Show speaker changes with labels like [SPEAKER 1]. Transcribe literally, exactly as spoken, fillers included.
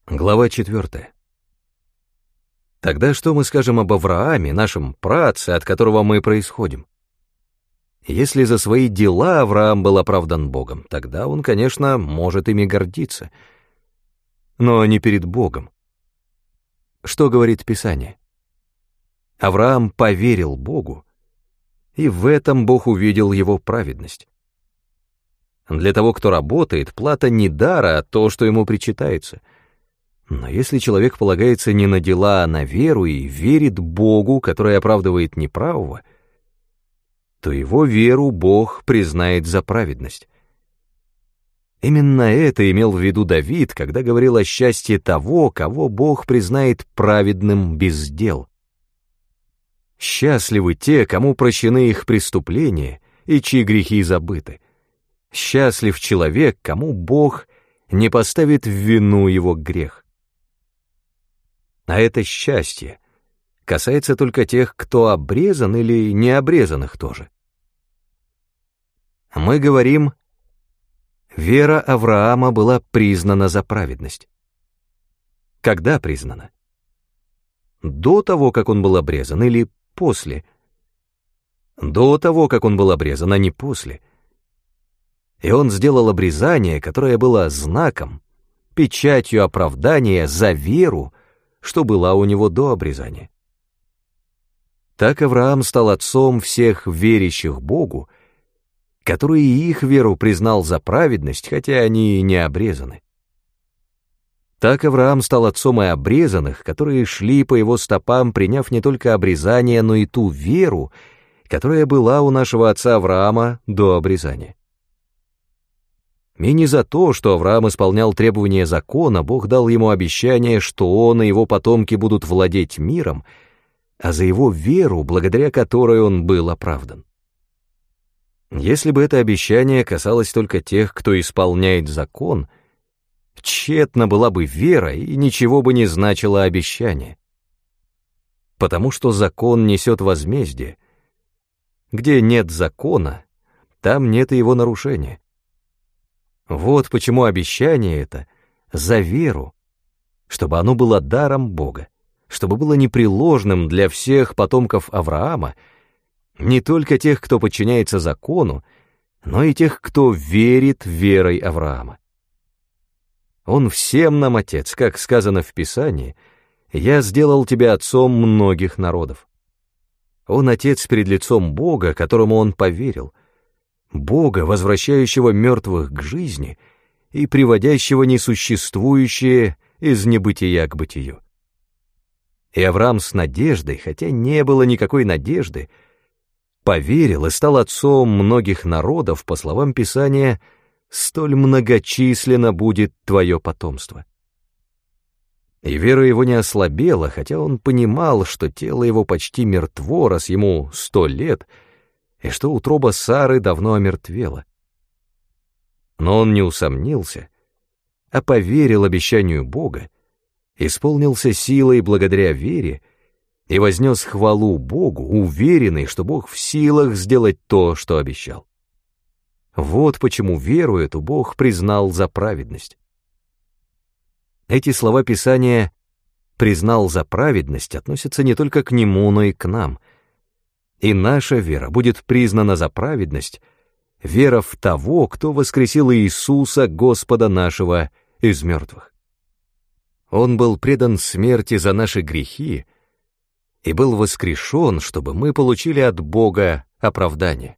[SPEAKER 1] Глава четвертая. Тогда что мы скажем об Аврааме, нашем праотце, от которого мы происходим? Если за свои дела Авраам был оправдан Богом, тогда он, конечно, может ими гордиться, но не перед Богом. Что говорит Писание? Авраам поверил Богу, и в этом Бог увидел его праведность. Для того, кто работает, плата не дара, а то, что ему причитается. Но если человек полагается не на дела, а на веру и верит Богу, который оправдывает неправого, то его веру Бог признает за праведность. Именно это имел в виду Давид, когда говорил о счастье того, кого Бог признает праведным без дел. Счастливы те, кому прощены их преступления и чьи грехи забыты. Счастлив человек, кому Бог не поставит в вину его грех. А это счастье касается только тех, кто обрезан или не обрезанных тоже. Мы говорим, вера Авраама была признана за праведность. Когда признана? До того, как он был обрезан, или после? До того, как он был обрезан, а не после. И он сделал обрезание, которое было знаком, печатью оправдания за веру, что была у него до обрезания. Так Авраам стал отцом всех верящих Богу, который и их веру признал за праведность, хотя они и не обрезаны. Так Авраам стал отцом и обрезанных, которые шли по его стопам, приняв не только обрезание, но и ту веру, которая была у нашего отца Авраама до обрезания. И не за то, что Авраам исполнял требования закона, Бог дал ему обещание, что он и его потомки будут владеть миром, а за его веру, благодаря которой он был оправдан. Если бы это обещание касалось только тех, кто исполняет закон, тщетна была бы вера, и ничего бы не значило обещание. Потому что закон несет возмездие. Где нет закона, там нет и его нарушения. Вот почему обещание это за веру, чтобы оно было даром Бога, чтобы было непреложным для всех потомков Авраама, не только тех, кто подчиняется закону, но и тех, кто верит верой Авраама. Он всем нам отец, как сказано в Писании, «Я сделал тебя отцом многих народов». Он отец перед лицом Бога, которому он поверил, Бога, возвращающего мертвых к жизни и приводящего несуществующее из небытия к бытию. И Авраам с надеждой, хотя не было никакой надежды, поверил и стал отцом многих народов, по словам Писания, «Столь многочисленно будет твое потомство». И вера его не ослабела, хотя он понимал, что тело его почти мертво, раз ему сто лет, и что утроба Сары давно омертвела. Но он не усомнился, а поверил обещанию Бога, исполнился силой благодаря вере и вознес хвалу Богу, уверенный, что Бог в силах сделать то, что обещал. Вот почему веру эту Бог признал за праведность. Эти слова Писания «признал за праведность» относятся не только к нему, но и к нам. И наша вера будет признана за праведность, вера в того, кто воскресил Иисуса, Господа нашего, из мертвых. Он был предан смерти за наши грехи и был воскрешен, чтобы мы получили от Бога оправдание.